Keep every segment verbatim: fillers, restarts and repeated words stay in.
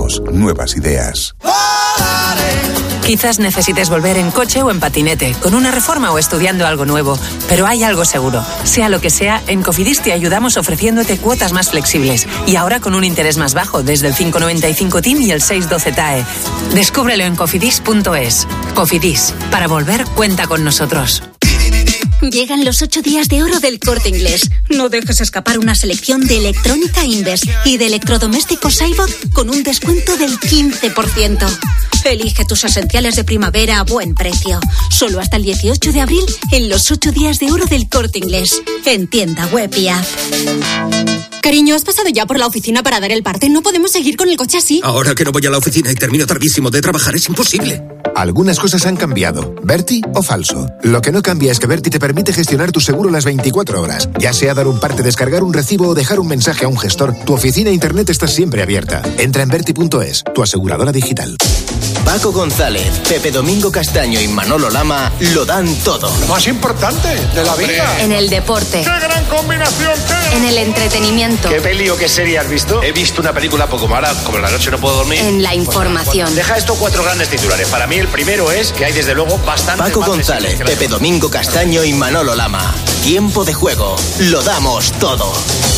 Somos Nuevas Ideas. Quizás necesites volver en coche o en patinete, con una reforma o estudiando algo nuevo, pero hay algo seguro. Sea lo que sea, en Cofidis te ayudamos ofreciéndote cuotas más flexibles y ahora con un interés más bajo, desde el cinco noventa y cinco T I M y el seis doce T A E. Descúbrelo en cofidis punto es. Cofidis, para volver, cuenta con nosotros. Llegan los ocho días de oro del Corte Inglés. No dejes escapar una selección de electrónica Inves y de electrodomésticos iVod con un descuento del quince por ciento. Elige tus esenciales de primavera a buen precio. Solo hasta el dieciocho de abril en los ocho días de oro del Corte Inglés. En tienda web y app. Cariño, ¿has pasado ya por la oficina para dar el parte? No podemos seguir con el coche así. Ahora que no voy a la oficina y termino tardísimo de trabajar, es imposible. Algunas cosas han cambiado. ¿Berti o falso? Lo que no cambia es que Berti te permite gestionar tu seguro las veinticuatro horas. Ya sea dar un parte, descargar un recibo o dejar un mensaje a un gestor, tu oficina e internet está siempre abierta. Entra en berti punto es, tu aseguradora digital. Paco González, Pepe Domingo Castaño y Manolo Lama lo dan todo. Lo más importante de la vida. En el deporte. ¡Qué gran combinación! ¿Qué? En el entretenimiento. ¿Qué peli o qué serie has visto? He visto una película poco mala, como la noche no puedo dormir. En la información. Bueno, deja esto cuatro grandes titulares. Para mí el primero es que hay desde luego bastante. Paco González, Pepe Domingo Castaño y Manolo Lama. Tiempo de juego. Lo damos todo.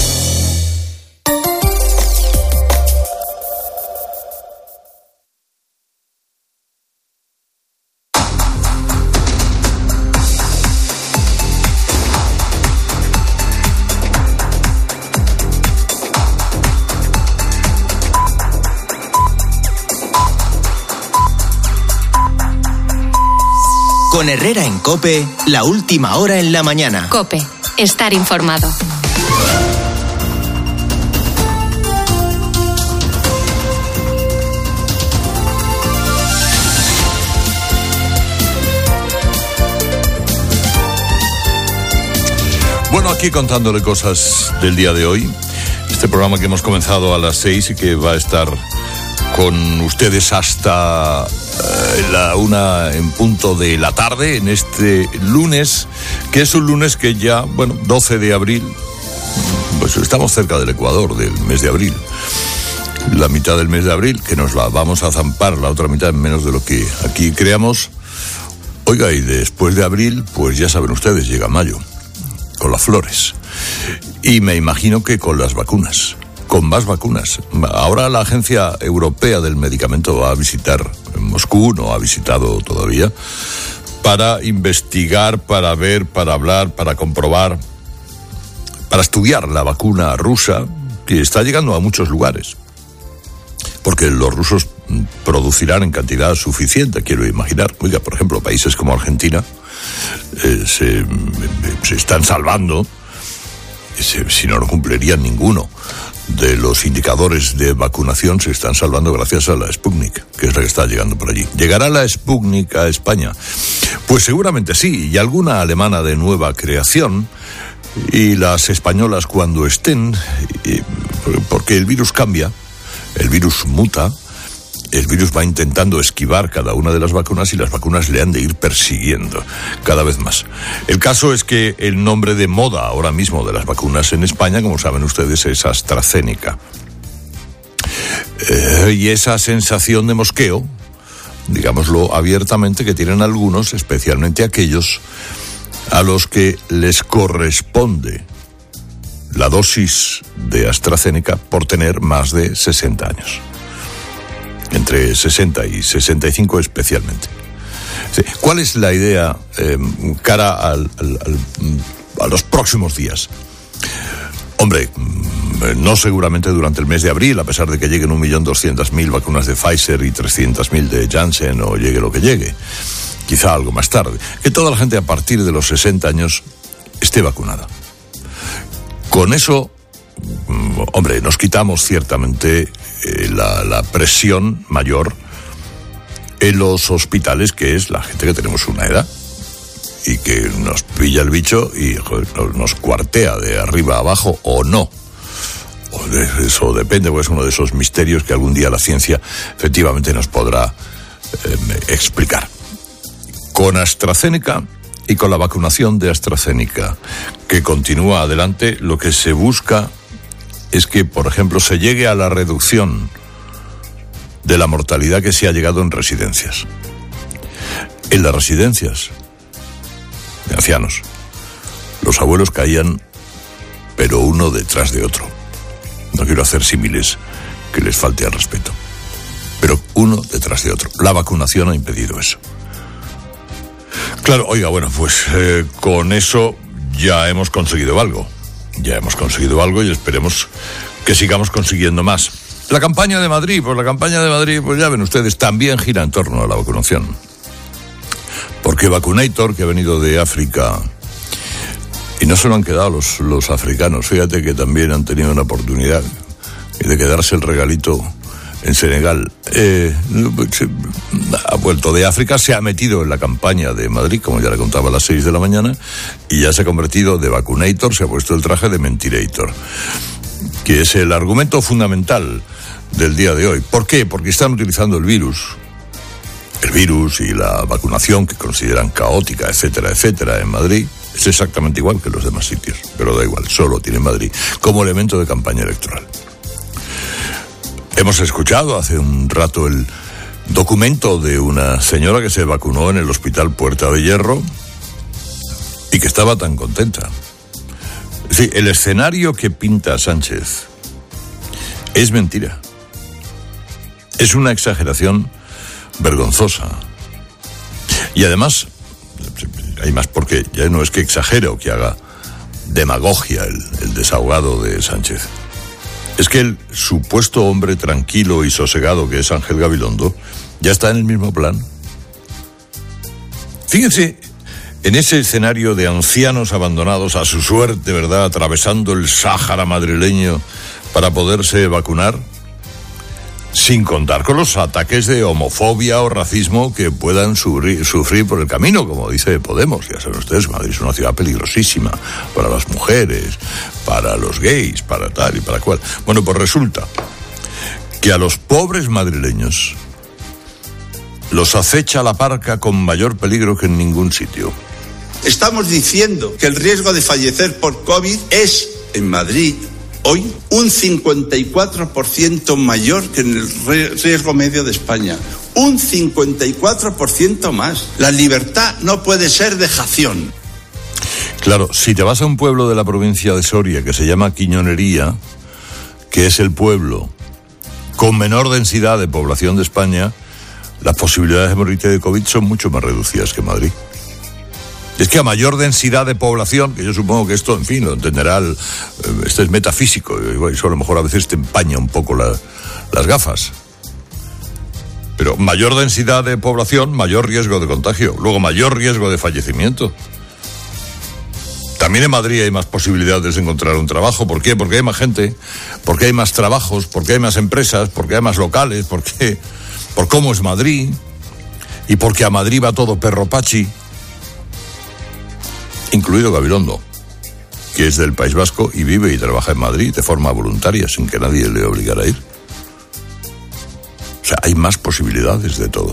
Con Herrera en COPE, la última hora en la mañana. COPE, estar informado. Bueno, aquí contándole cosas del día de hoy. Este programa que hemos comenzado a las seis y que va a estar con ustedes hasta eh, la una en punto de la tarde, en este lunes, que es un lunes que ya, bueno, doce de abril, pues estamos cerca del Ecuador, del mes de abril. La mitad del mes de abril, que nos la vamos a zampar, la otra mitad en menos de lo que aquí creamos. Oiga, y después de abril, pues ya saben ustedes, llega mayo, con las flores. Y me imagino que con las vacunas. Con más vacunas. Ahora la Agencia Europea del Medicamento va a visitar Moscú, no ha visitado todavía, para investigar, para ver, para hablar, para comprobar, para estudiar la vacuna rusa, que está llegando a muchos lugares. Porque los rusos producirán en cantidad suficiente, quiero imaginar. Oiga, por ejemplo, países como Argentina eh, se, se están salvando, se, si no, no cumplirían ninguno de los indicadores de vacunación, se están salvando gracias a la Sputnik, que es la que está llegando por allí. ¿Llegará la Sputnik a España? Pues seguramente sí, y alguna alemana de nueva creación, y las españolas cuando estén, porque el virus cambia, el virus muta, el virus va intentando esquivar cada una de las vacunas y las vacunas le han de ir persiguiendo cada vez más. El caso es que el nombre de moda ahora mismo de las vacunas en España, como saben ustedes, es AstraZeneca. Eh, y esa sensación de mosqueo, digámoslo abiertamente, que tienen algunos, especialmente aquellos a los que les corresponde la dosis de AstraZeneca por tener más de sesenta años. Entre sesenta y sesenta y cinco especialmente. Sí. ¿Cuál es la idea eh, cara al, al, al, a los próximos días? Hombre, no seguramente durante el mes de abril, a pesar de que lleguen un millón doscientas mil vacunas de Pfizer y trescientas mil de Janssen, o llegue lo que llegue. Quizá algo más tarde. Que toda la gente a partir de los sesenta años esté vacunada. Con eso, hombre, nos quitamos ciertamente eh, la, la presión mayor en los hospitales, que es la gente que tenemos una edad y que nos pilla el bicho y joder, nos, nos cuartea de arriba a abajo o no. O de, eso depende, porque es uno de esos misterios que algún día la ciencia efectivamente nos podrá eh, explicar. Con AstraZeneca y con la vacunación de AstraZeneca, que continúa adelante, lo que se busca es que, por ejemplo, se llegue a la reducción de la mortalidad que se ha llegado en residencias. En las residencias de ancianos, los abuelos caían, pero uno detrás de otro. No quiero hacer símiles que les falte al respeto, pero uno detrás de otro. La vacunación ha impedido eso. Claro, oiga, bueno, pues eh, con eso ya hemos conseguido algo. Ya hemos conseguido algo y esperemos que sigamos consiguiendo más. La campaña de Madrid, pues la campaña de Madrid, pues ya ven ustedes, también gira en torno a la vacunación. Porque Vacunator, que ha venido de África, y no se lo han quedado los, los africanos, fíjate que también han tenido una oportunidad de quedarse el regalito en Senegal. Eh, ha vuelto de África, se ha metido en la campaña de Madrid, como ya le contaba a las seis de la mañana, y ya se ha convertido de Vacunator, se ha puesto el traje de Mentirator, que es el argumento fundamental del día de hoy. ¿Por qué? Porque están utilizando el virus, el virus y la vacunación que consideran caótica, etcétera, etcétera, en Madrid. Es exactamente igual que los demás sitios, pero da igual, solo tiene Madrid como elemento de campaña electoral. Hemos escuchado hace un rato el documento de una señora que se vacunó en el Hospital Puerta de Hierro y que estaba tan contenta. Sí, el escenario que pinta Sánchez es mentira. Es una exageración vergonzosa. Y además, hay más porque ya no es que exagere o que haga demagogia el, el desahogado de Sánchez. Es que el supuesto hombre tranquilo y sosegado que es Ángel Gabilondo ya está en el mismo plan. Fíjense en ese escenario de ancianos abandonados a su suerte, ¿verdad?, atravesando el Sáhara madrileño para poderse vacunar, sin contar con los ataques de homofobia o racismo que puedan sufrir, sufrir por el camino, como dice Podemos. Ya saben ustedes, Madrid es una ciudad peligrosísima para las mujeres, para los gays, para tal y para cual. Bueno, pues resulta que a los pobres madrileños los acecha la parca con mayor peligro que en ningún sitio. Estamos diciendo que el riesgo de fallecer por COVID es, en Madrid, hoy, un cincuenta y cuatro por ciento mayor que en el riesgo medio de España. Un cincuenta y cuatro por ciento más. La libertad no puede ser dejación. Claro, si te vas a un pueblo de la provincia de Soria que se llama Quiñonería, que es el pueblo con menor densidad de población de España, las posibilidades de morirte de COVID son mucho más reducidas que Madrid. Es que a mayor densidad de población, que yo supongo que esto, en fin, lo entenderá, el, este es metafísico, y eso a lo mejor a veces te empaña un poco la, las gafas. Pero mayor densidad de población, mayor riesgo de contagio, luego mayor riesgo de fallecimiento. También en Madrid hay más posibilidades de encontrar un trabajo. ¿Por qué? Porque hay más gente, porque hay más trabajos, porque hay más empresas, porque hay más locales, porque, por cómo es Madrid, y porque a Madrid va todo perro pachi, incluido Gabilondo, que es del País Vasco y vive y trabaja en Madrid de forma voluntaria, sin que nadie le obligara a ir. O sea, hay más posibilidades de todo.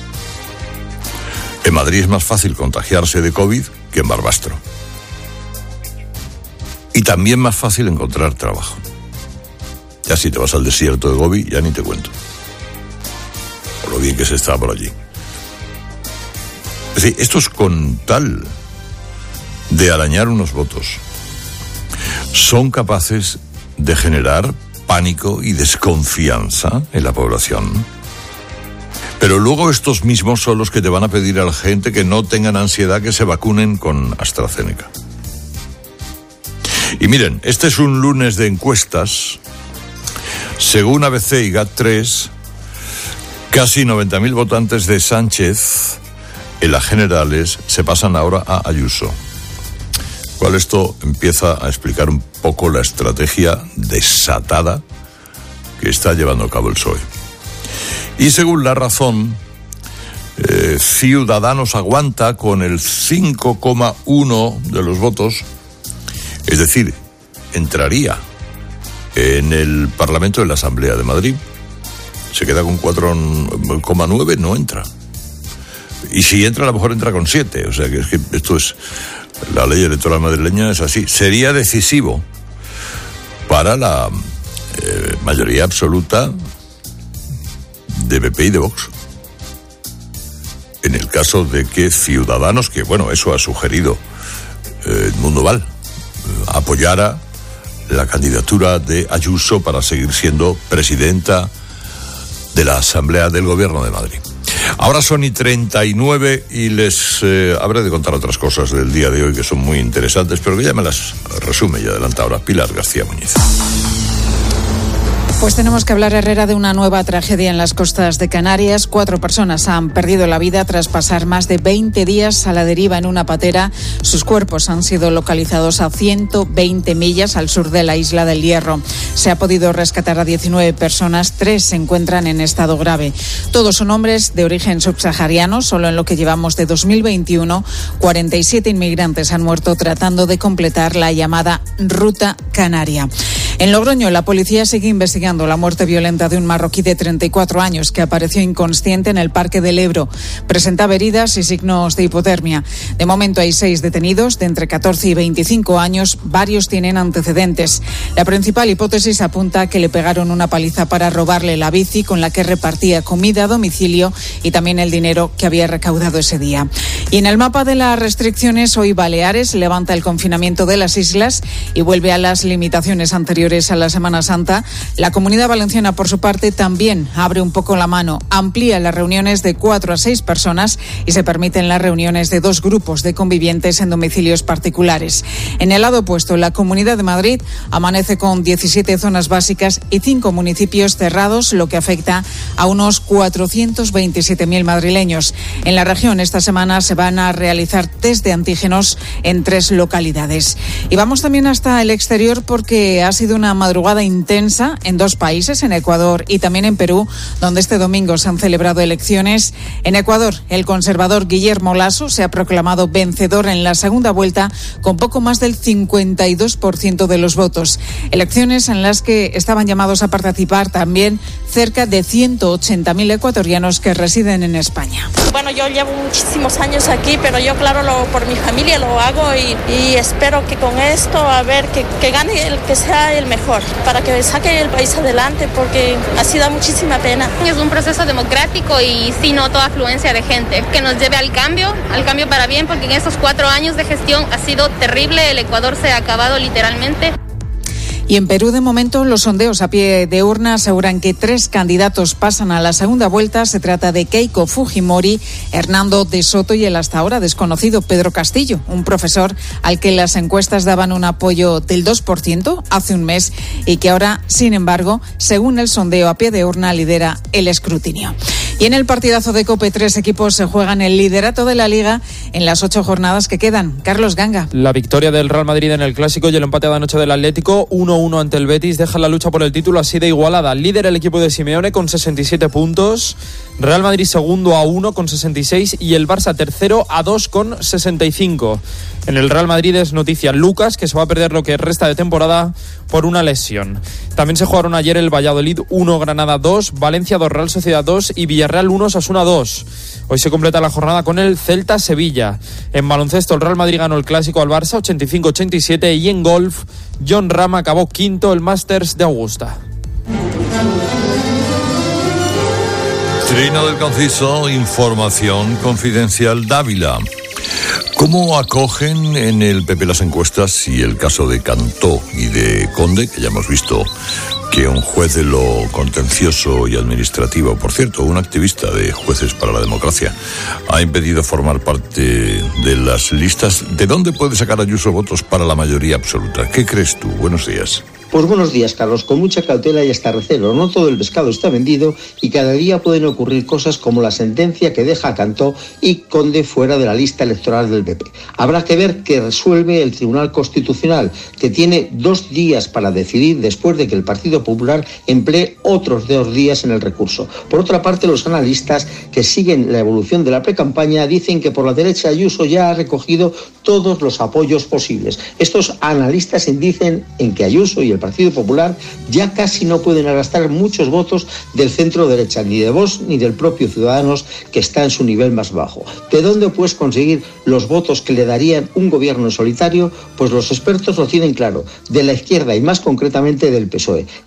En Madrid es más fácil contagiarse de COVID que en Barbastro. Y también más fácil encontrar trabajo. Ya si te vas al desierto de Gobi, ya ni te cuento. Por lo bien que se está por allí. Es decir, esto es con tal de arañar unos votos, son capaces de generar pánico y desconfianza en la población. Pero luego estos mismos son los que te van a pedir a la gente que no tengan ansiedad, que se vacunen con AstraZeneca. Y miren, este es un lunes de encuestas. Según A B C y GAT tres, casi noventa mil votantes de Sánchez en las generales se pasan ahora a Ayuso. Cual esto empieza a explicar un poco la estrategia desatada que está llevando a cabo el P S O E. Y según La Razón, eh, Ciudadanos aguanta con el cinco coma uno de los votos, es decir, entraría en el Parlamento de la Asamblea de Madrid. Se queda con cuatro coma nueve, no entra. Y si entra, a lo mejor entra con siete. O sea, que, es que esto es... La ley electoral madrileña es así. Sería decisivo para la eh, mayoría absoluta de B P y de Vox. En el caso de que Ciudadanos, que bueno, eso ha sugerido eh, Edmundo Val, eh, apoyara la candidatura de Ayuso para seguir siendo presidenta de la Asamblea del Gobierno de Madrid. Ahora son y treinta y nueve y les eh, habré de contar otras cosas del día de hoy que son muy interesantes, pero que ya me las resume y adelanta ahora Pilar García Muñiz. Pues tenemos que hablar, Herrera, de una nueva tragedia en las costas de Canarias. Cuatro personas han perdido la vida tras pasar más de veinte días a la deriva en una patera. Sus cuerpos han sido localizados a ciento veinte millas al sur de la isla del Hierro. Se ha podido rescatar a diecinueve personas, tres se encuentran en estado grave. Todos son hombres de origen subsahariano. Solo en lo que llevamos de dos mil veintiuno, cuarenta y siete inmigrantes han muerto tratando de completar la llamada Ruta Canaria. En Logroño, la policía sigue investigando la muerte violenta de un marroquí de treinta y cuatro años que apareció inconsciente en el Parque del Ebro. Presentaba heridas y signos de hipotermia. De momento hay seis detenidos de entre catorce y veinticinco años. Varios tienen antecedentes. La principal hipótesis apunta a que le pegaron una paliza para robarle la bici con la que repartía comida a domicilio y también el dinero que había recaudado ese día. Y en el mapa de las restricciones, hoy Baleares levanta el confinamiento de las islas y vuelve a las limitaciones anteriores a la Semana Santa. La Comunidad Valenciana, por su parte, también abre un poco la mano, amplía las reuniones de cuatro a seis personas y se permiten las reuniones de dos grupos de convivientes en domicilios particulares. En el lado opuesto, la Comunidad de Madrid amanece con diecisiete zonas básicas y cinco municipios cerrados, lo que afecta a unos cuatrocientos veintisiete mil madrileños. En la región esta semana se van a realizar test de antígenos en tres localidades. Y vamos también hasta el exterior porque ha sido una madrugada intensa en dos países, en Ecuador y también en Perú, donde este domingo se han celebrado elecciones. En Ecuador, el conservador Guillermo Lasso se ha proclamado vencedor en la segunda vuelta con poco más del cincuenta y dos por ciento de los votos. Elecciones en las que estaban llamados a participar también cerca de ciento ochenta mil ecuatorianos que residen en España. Bueno, yo llevo muchísimos años aquí, pero yo, claro, lo, por mi familia lo hago y, y espero que con esto, a ver, que, que gane el que sea el mejor, para que saque el país adelante, porque así da muchísima pena. Es un proceso democrático y sí noto afluencia de gente que nos lleve al cambio, al cambio para bien, porque en estos cuatro años de gestión ha sido terrible, el Ecuador se ha acabado literalmente. Y en Perú, de momento, los sondeos a pie de urna aseguran que tres candidatos pasan a la segunda vuelta. Se trata de Keiko Fujimori, Hernando de Soto y el hasta ahora desconocido Pedro Castillo, un profesor al que las encuestas daban un apoyo del dos por ciento hace un mes y que ahora, sin embargo, según el sondeo a pie de urna, lidera el escrutinio. Y en el partidazo de COPE, tres equipos se juegan el liderato de la Liga en las ocho jornadas que quedan. Carlos Ganga. La victoria del Real Madrid en el Clásico y el empate de anoche del Atlético, uno uno ante el Betis, deja la lucha por el título así de igualada. Líder el equipo de Simeone con sesenta y siete puntos, Real Madrid segundo a uno con sesenta y seis y el Barça tercero a dos con sesenta y cinco. En el Real Madrid es noticia Lucas, que se va a perder lo que resta de temporada por una lesión. También se jugaron ayer el Valladolid uno, Granada dos, Valencia dos, Real Sociedad dos y Villarreal uno, Osasuna dos. Hoy se completa la jornada con el Celta-Sevilla. En baloncesto, el Real Madrid ganó el Clásico al Barça ochenta y cinco a ochenta y siete y en golf, John Ram acabó quinto el Masters de Augusta. Trino del Conciso, información confidencial Dávila. ¿Cómo acogen en el P P las encuestas y el caso de Cantó y de Conde, que ya hemos visto que un juez de lo contencioso y administrativo, por cierto, un activista de Jueces para la Democracia, ha impedido formar parte de las listas? ¿De dónde puede sacar Ayuso votos para la mayoría absoluta? ¿Qué crees tú? Buenos días. Pues buenos días, Carlos. Con mucha cautela y hasta recelo. No todo el pescado está vendido y cada día pueden ocurrir cosas como la sentencia que deja a Cantó y Conde fuera de la lista electoral del P P. Habrá que ver qué resuelve el Tribunal Constitucional, que tiene dos días para decidir después de que el Partido Popular emplee otros dos días en el recurso. Por otra parte, los analistas que siguen la evolución de la precampaña dicen que por la derecha Ayuso ya ha recogido todos los apoyos posibles. Estos analistas indicen en que Ayuso y el Partido Popular ya casi no pueden arrastrar muchos votos del centro derecha, ni de Vox ni del propio Ciudadanos, que está en su nivel más bajo. ¿De dónde puedes conseguir los votos que le darían un gobierno en solitario? Pues los expertos lo tienen claro, de la izquierda y más concretamente del P S O E.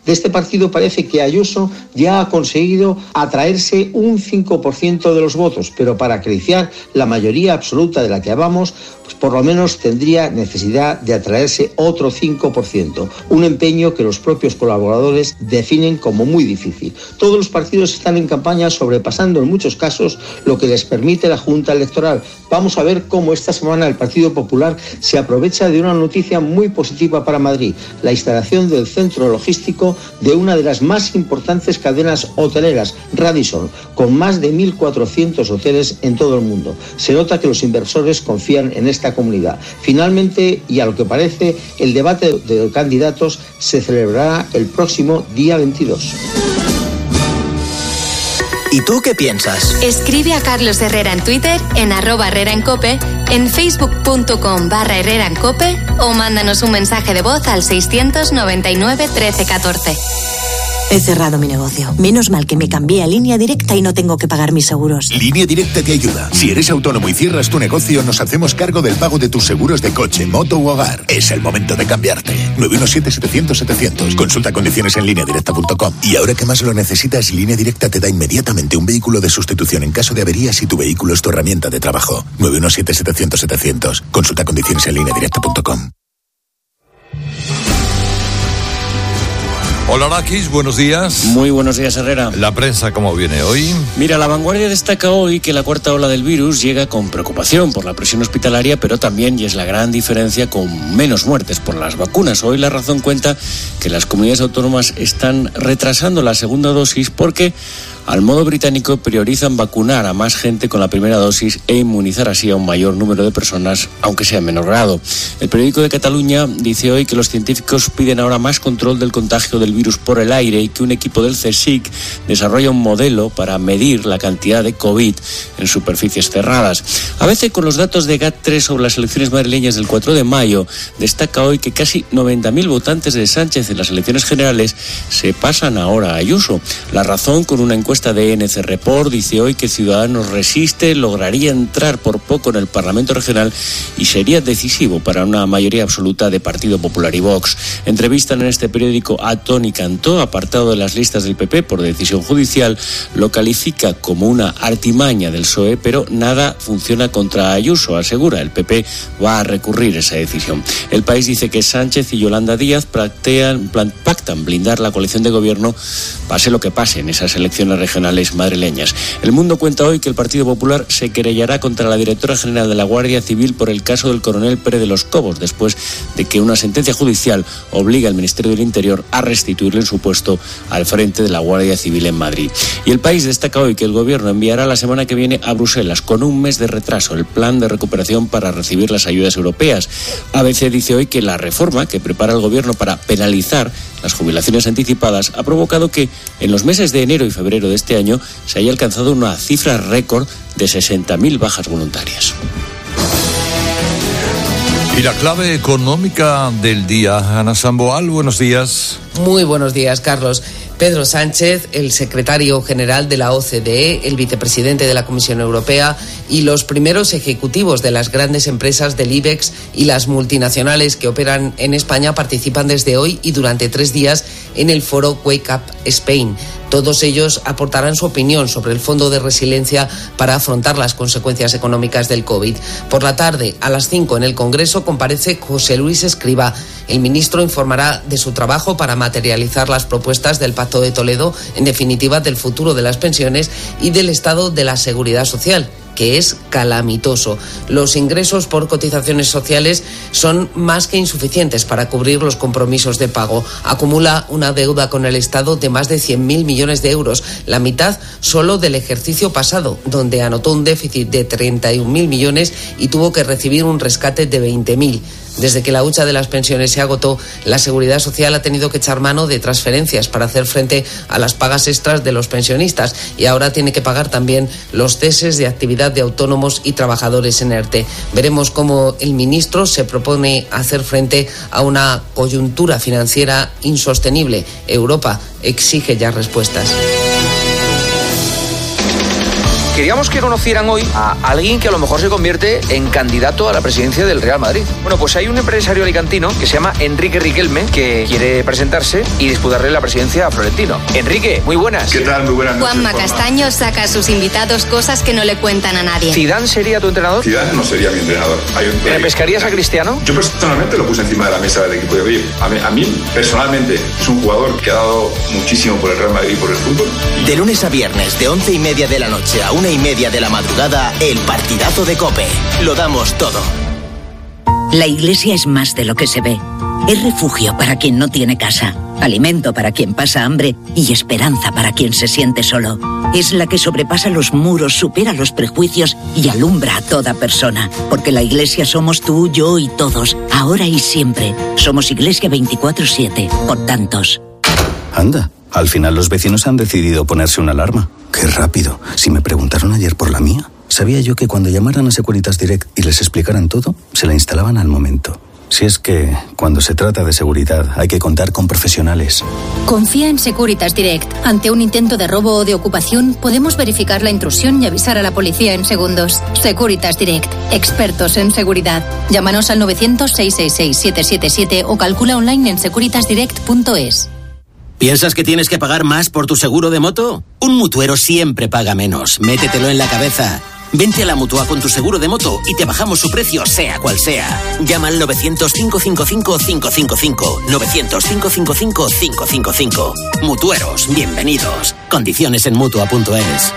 de este partido parece que Ayuso ya ha conseguido atraerse un cinco por ciento de los votos, pero para acariciar la mayoría absoluta de la que hablamos, pues por lo menos tendría necesidad de atraerse otro cinco por ciento, un empeño que los propios colaboradores definen como muy difícil. Todos los partidos están en campaña sobrepasando en muchos casos lo que les permite la Junta Electoral. Vamos a ver cómo esta semana el Partido Popular se aprovecha de una noticia muy positiva para Madrid, la instalación del centro logístico de una de las más importantes cadenas hoteleras, Radisson, con más de mil cuatrocientos hoteles en todo el mundo. Se nota que los inversores confían en esta comunidad. Finalmente, y a lo que parece, el debate de candidatos se celebrará el próximo día veintidós. ¿Y tú qué piensas? Escribe a Carlos Herrera en Twitter, en arroba Herrera en Cope, en facebook.com barra Herrera en Cope o mándanos un mensaje de voz al seiscientos noventa y nueve trece catorce. He cerrado mi negocio. Menos mal que me cambié a Línea Directa y no tengo que pagar mis seguros. Línea Directa te ayuda. Si eres autónomo y cierras tu negocio, nos hacemos cargo del pago de tus seguros de coche, moto u hogar. Es el momento de cambiarte. nueve uno siete, setecientos, setecientos. Consulta condiciones en línea directa punto com. Y ahora que más lo necesitas, Línea Directa te da inmediatamente un vehículo de sustitución en caso de avería si tu vehículo es tu herramienta de trabajo. nueve uno siete, setecientos, setecientos. Consulta condiciones en línea directa punto com. Hola Rakis, buenos días. Muy buenos días, Herrera. ¿La prensa cómo viene hoy? Mira, La Vanguardia destaca hoy que la cuarta ola del virus llega con preocupación por la presión hospitalaria, pero también, y es la gran diferencia, con menos muertes por las vacunas. Hoy La Razón cuenta que las comunidades autónomas están retrasando la segunda dosis porque, al modo británico, priorizan vacunar a más gente con la primera dosis e inmunizar así a un mayor número de personas, aunque sea en menor grado. El periódico de Cataluña dice hoy que los científicos piden ahora más control del contagio del virus por el aire y que un equipo del CSIC desarrolla un modelo para medir la cantidad de COVID en superficies cerradas. A veces, con los datos de GAT tres sobre las elecciones madrileñas del cuatro de mayo, destaca hoy que casi noventa mil votantes de Sánchez en las elecciones generales se pasan ahora a Ayuso. La Razón, con una encuesta de N C Report, dice hoy que Ciudadanos resiste, lograría entrar por poco en el Parlamento Regional y sería decisivo para una mayoría absoluta de Partido Popular y Vox. Entrevistan en este periódico a Toni Cantó, apartado de las listas del P P por decisión judicial. Lo califica como una artimaña del P S O E, pero nada funciona contra Ayuso, asegura. El P P va a recurrir esa decisión. El País dice que Sánchez y Yolanda Díaz pactean, pactan blindar la coalición de gobierno, pase lo que pase en esas elecciones regionales madrileñas. El Mundo cuenta hoy que el Partido Popular se querellará contra la directora general de la Guardia Civil por el caso del coronel Pérez de los Cobos, después de que una sentencia judicial obliga al Ministerio del Interior a restituirle en su puesto al frente de la Guardia Civil en Madrid. Y El País destaca hoy que el Gobierno enviará la semana que viene a Bruselas, con un mes de retraso, el plan de recuperación para recibir las ayudas europeas. A B C dice hoy que la reforma que prepara el Gobierno para penalizar las jubilaciones anticipadas ha provocado que en los meses de enero y febrero de este año se haya alcanzado una cifra récord de sesenta mil bajas voluntarias. Y la clave económica del día, Ana Samboal, buenos días. Muy buenos días, Carlos. Pedro Sánchez, el secretario general de la O C D E, el vicepresidente de la Comisión Europea y los primeros ejecutivos de las grandes empresas del IBEX y las multinacionales que operan en España participan desde hoy y durante tres días en el foro Wake Up Spain. Todos ellos aportarán su opinión sobre el Fondo de Resiliencia para afrontar las consecuencias económicas del COVID. Por la tarde, a las cinco, en el Congreso, comparece José Luis Escrivá. El ministro informará de su trabajo para materializar las propuestas del Pacto de Toledo, en definitiva del futuro de las pensiones y del estado de la seguridad social, que es calamitoso. Los ingresos por cotizaciones sociales son más que insuficientes para cubrir los compromisos de pago. Acumula una deuda con el Estado de más de cien mil millones de euros, la mitad solo del ejercicio pasado, donde anotó un déficit de treinta y un mil millones y tuvo que recibir un rescate de veinte mil. Desde que la hucha de las pensiones se agotó, la Seguridad Social ha tenido que echar mano de transferencias para hacer frente a las pagas extras de los pensionistas y ahora tiene que pagar también los ceses de actividad de autónomos y trabajadores en ERTE. Veremos cómo el ministro se propone hacer frente a una coyuntura financiera insostenible. Europa exige ya respuestas. Queríamos que conocieran hoy a alguien que a lo mejor se convierte en candidato a la presidencia del Real Madrid. Bueno, pues hay un empresario alicantino que se llama Enrique Riquelme, que quiere presentarse y disputarle la presidencia a Florentino. Enrique, muy buenas. ¿Qué tal? Muy buenas noches. Juanma Castaño saca a sus invitados cosas que no le cuentan a nadie. ¿Zidane sería tu entrenador? Zidane no sería mi entrenador. Hay un... ¿Le pescarías a Cristiano? Yo personalmente lo puse encima de la mesa del equipo de hoy. A mí, a mí, personalmente, es un jugador que ha dado muchísimo por el Real Madrid y por el fútbol. De lunes a viernes, de once y media de la noche a una y media de la madrugada, el partidazo de COPE. Lo damos todo. La iglesia es más de lo que se ve. Es refugio para quien no tiene casa, alimento para quien pasa hambre y esperanza para quien se siente solo. Es la que sobrepasa los muros, supera los prejuicios y alumbra a toda persona. Porque la iglesia somos tú, yo y todos, ahora y siempre. Somos Iglesia veinticuatro siete, por tantos. Anda, al final los vecinos han decidido ponerse una alarma. ¡Qué rápido! Si me preguntaron ayer por la mía, sabía yo que cuando llamaran a Securitas Direct y les explicaran todo, se la instalaban al momento. Si es que, cuando se trata de seguridad, hay que contar con profesionales. Confía en Securitas Direct. Ante un intento de robo o de ocupación, podemos verificar la intrusión y avisar a la policía en segundos. Securitas Direct. Expertos en seguridad. Llámanos al novecientos, seiscientos sesenta y seis, siete siete siete o calcula online en securitas direct punto es. ¿Piensas que tienes que pagar más por tu seguro de moto? Un mutuero siempre paga menos. Métetelo en la cabeza. Vente a la Mutua con tu seguro de moto y te bajamos su precio, sea cual sea. Llama al novecientos, cinco cinco cinco, cinco cinco cinco. novecientos, cinco cinco cinco, cinco cinco cinco. Mutueros, bienvenidos. Condiciones en mutua punto es.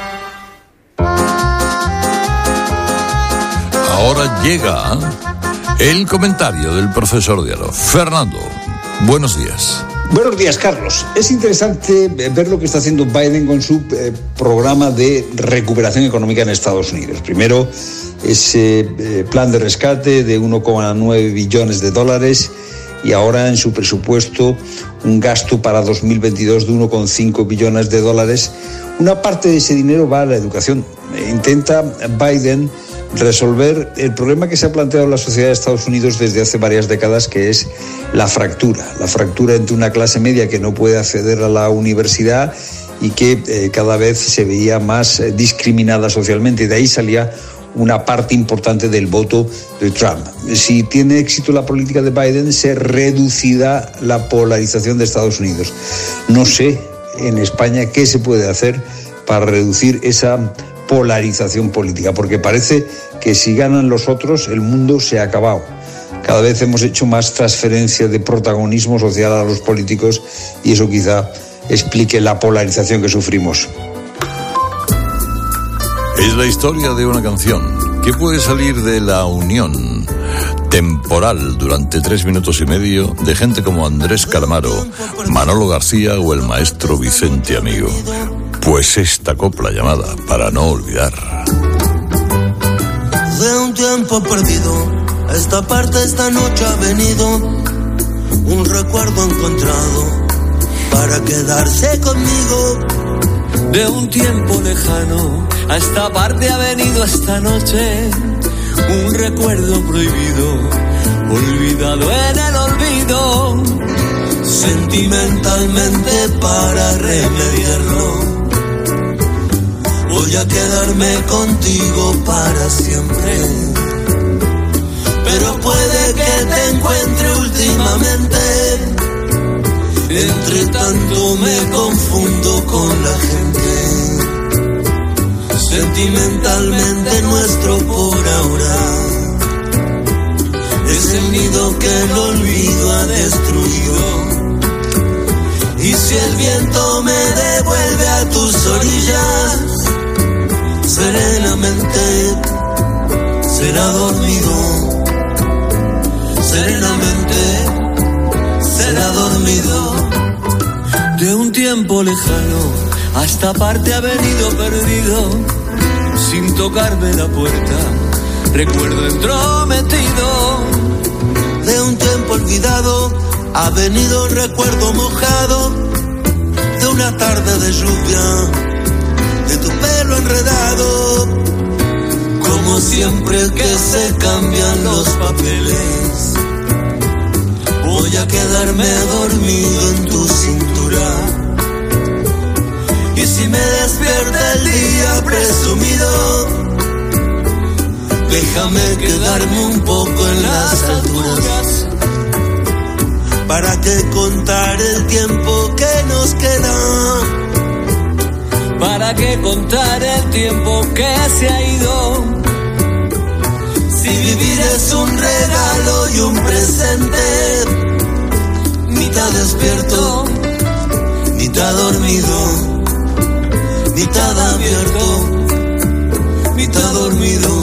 Ahora llega el comentario del profesor Diallo. Fernando, buenos días. Buenos días, Carlos. Es interesante ver lo que está haciendo Biden con su eh, programa de recuperación económica en Estados Unidos. Primero, ese eh, plan de rescate de uno coma nueve billones de dólares y ahora en su presupuesto un gasto para dos mil veintidós de uno coma cinco billones de dólares. Una parte de ese dinero va a la educación. Intenta Biden resolver el problema que se ha planteado la sociedad de Estados Unidos desde hace varias décadas, que es la fractura, la fractura entre una clase media que no puede acceder a la universidad y que eh, cada vez se veía más eh, discriminada socialmente. De ahí salía una parte importante del voto de Trump. Si tiene éxito la política de Biden, se reducirá la polarización de Estados Unidos. No sé en España qué se puede hacer para reducir esa polarización política, porque parece que si ganan los otros, el mundo se ha acabado. Cada vez hemos hecho más transferencia de protagonismo social a los políticos y eso quizá explique la polarización que sufrimos. Es la historia de una canción que puede salir de la unión temporal durante tres minutos y medio de gente como Andrés Calamaro, Manolo García o el maestro Vicente Amigo. Pues esta copla llamada Para no olvidar. De un tiempo perdido, a esta parte esta noche ha venido un recuerdo encontrado para quedarse conmigo. De un tiempo lejano, a esta parte ha venido esta noche un recuerdo prohibido, olvidado en el olvido. Sentimentalmente para remediarlo, voy a quedarme contigo para siempre. Pero puede que te encuentre últimamente. Entre tanto me confundo con la gente. Sentimentalmente nuestro por ahora es el nido que el olvido ha destruido. Y si el viento me devuelve a tus orillas, serenamente será dormido. Serenamente será dormido. De un tiempo lejano, a esta parte ha venido perdido, sin tocarme la puerta, recuerdo entrometido. De un tiempo olvidado, ha venido recuerdo mojado, de una tarde de lluvia, de tu pelo enredado. Como siempre que se cambian los papeles, voy a quedarme dormido en tu cintura. Y si me despierta el día sea presumido. Déjame quedarme un poco en las alturas. ¿Para qué contar el tiempo que nos queda? ¿Para qué contar el tiempo que se ha ido? Si vivir es un regalo y un presente, mitad despierto, mitad dormido, mitad abierto, mitad dormido.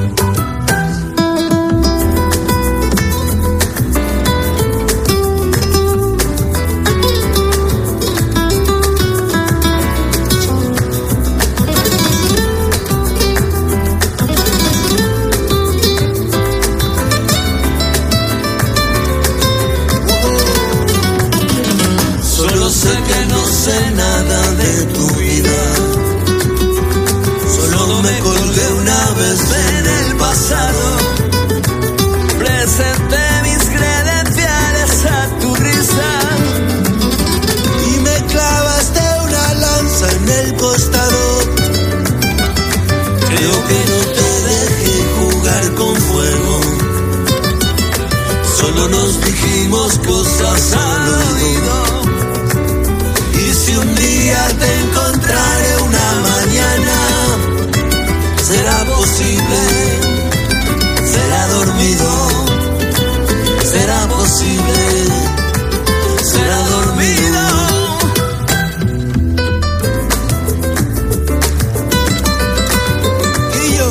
Nada de tu vida, solo me colgué una vez en el pasado, presenté mis credenciales a tu risa y me clavaste una lanza en el costado. Creo que no te dejé jugar con fuego, solo nos dijimos cosas al oído. Si un día te encontraré una mañana, será posible, será dormido, será posible, será dormido. Y yo.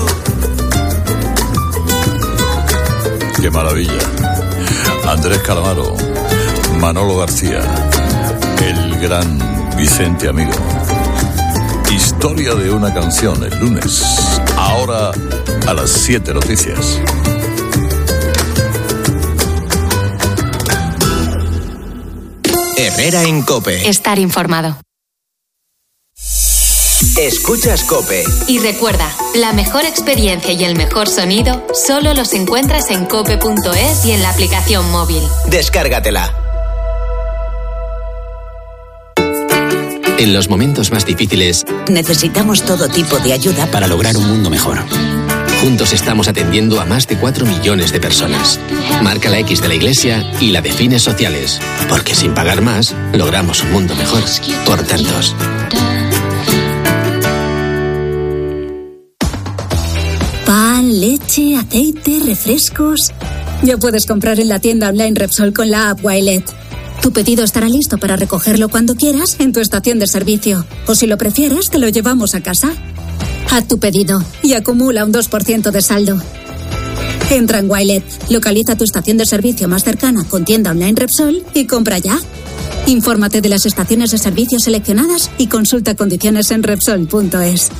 Qué maravilla. Andrés Calamaro, Manolo García, el gran Vicente Amigo. Historia de una canción el lunes. Ahora a las siete noticias. Herrera en COPE. Estar informado. Escuchas COPE. Y recuerda, la mejor experiencia y el mejor sonido solo los encuentras en cope punto es y en la aplicación móvil. Descárgatela. En los momentos más difíciles, necesitamos todo tipo de ayuda para lograr un mundo mejor. Juntos estamos atendiendo a más de cuatro millones de personas. Marca la X de la Iglesia y la de fines sociales, porque sin pagar más, logramos un mundo mejor. Por tantos. Pan, leche, aceite, refrescos. Ya puedes comprar en la tienda online Repsol con la app Wilet. Tu pedido estará listo para recogerlo cuando quieras en tu estación de servicio. O si lo prefieres, te lo llevamos a casa. Haz tu pedido y acumula un dos por ciento de saldo. Entra en Wilet, localiza tu estación de servicio más cercana con tienda online Repsol y compra ya. Infórmate de las estaciones de servicio seleccionadas y consulta condiciones en Repsol punto es.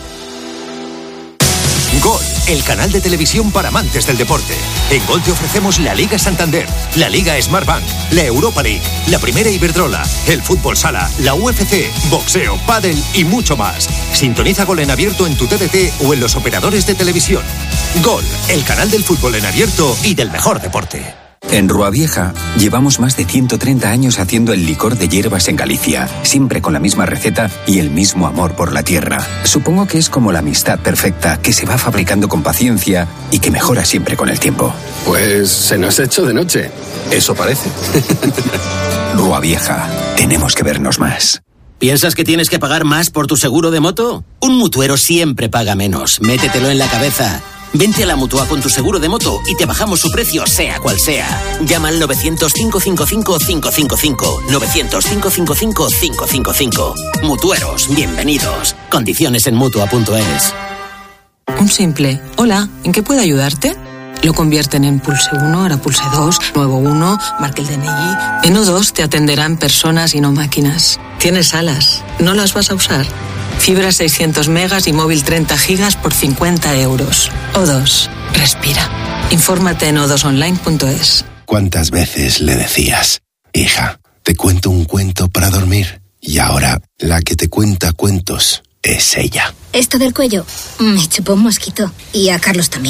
Gol, el canal de televisión para amantes del deporte. En Gol te ofrecemos la Liga Santander, la Liga Smartbank, la Europa League, la Primera Iberdrola, el Fútbol Sala, la U F C, boxeo, pádel y mucho más. Sintoniza Gol en abierto en tu T D T o en los operadores de televisión. Gol, el canal del fútbol en abierto y del mejor deporte. En Rua Vieja llevamos más de ciento treinta años haciendo el licor de hierbas en Galicia, siempre con la misma receta y el mismo amor por la tierra. Supongo que es como la amistad perfecta que se va fabricando con paciencia y que mejora siempre con el tiempo. Pues se nos ha hecho de noche. Eso parece. Rua Vieja, tenemos que vernos más. ¿Piensas que tienes que pagar más por tu seguro de moto? Un mutuero siempre paga menos. Métetelo en la cabeza. Vente a la Mutua con tu seguro de moto y te bajamos su precio sea cual sea. Llama al novecientos, cinco cinco cinco, cinco cinco cinco. novecientos, cinco cinco cinco, cinco cinco cinco. Mutueros, bienvenidos. Condiciones en Mutua punto es. Un simple hola, ¿en qué puedo ayudarte? Lo convierten en pulse uno, ahora pulse dos, nuevo uno, marque el D N I. En O dos te atenderán personas y no máquinas. Tienes alas, ¿no las vas a usar? Fibra seiscientos megas y móvil treinta gigas por cincuenta euros. O dos. Respira. Infórmate en o dos online punto es. ¿Cuántas veces le decías, hija, te cuento un cuento para dormir? Y ahora la que te cuenta cuentos es ella. Esto del cuello me chupó un mosquito. Y a Carlos también.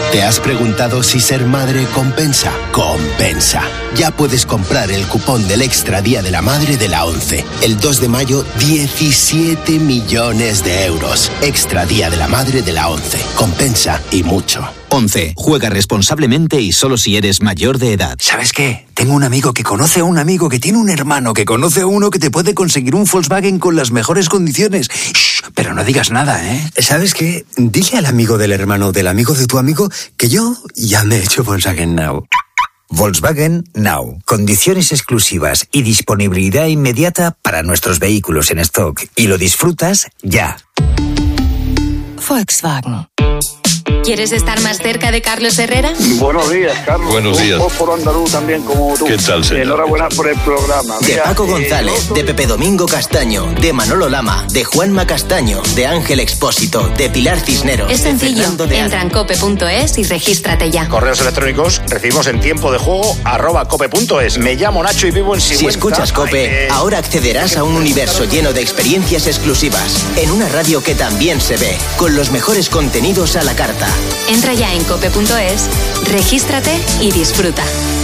¿Te has preguntado si ser madre compensa? Compensa. Ya puedes comprar el cupón del Extra Día de la Madre de la ONCE. El dos de mayo, diecisiete millones de euros. Extra Día de la Madre de la ONCE. Compensa y mucho. ONCE. Juega responsablemente y solo si eres mayor de edad. ¿Sabes qué? Tengo un amigo que conoce a un amigo que tiene un hermano que conoce a uno que te puede conseguir un Volkswagen con las mejores condiciones. Shh, pero no digas nada, ¿eh? ¿Sabes qué? Dile al amigo del hermano del amigo de tu amigo que yo ya me he hecho Volkswagen Now. Volkswagen Now. Condiciones exclusivas y disponibilidad inmediata para nuestros vehículos en stock. Y lo disfrutas ya. Volkswagen. ¿Quieres estar más cerca de Carlos Herrera? Buenos días, Carlos. Buenos días. Un por andaluz también como tú. ¿Qué tal, señor? Enhorabuena por el programa. De Mira, Paco eh, González, no, de Pepe Domingo Castaño, de Manolo Lama, de Juanma Castaño, de Ángel Expósito, de Pilar Cisneros. Es de sencillo. Fernando de Entra en cope punto es y regístrate ya. Correos electrónicos recibimos en tiempo de juego arroba cope punto es. Me llamo Nacho y vivo en Sigüenza. Si escuchas Cope, Ay, eh... ahora accederás a un universo lleno de experiencias exclusivas, en una radio que también se ve, con los mejores contenidos a la carta. Entra ya en cope punto es, regístrate y disfruta.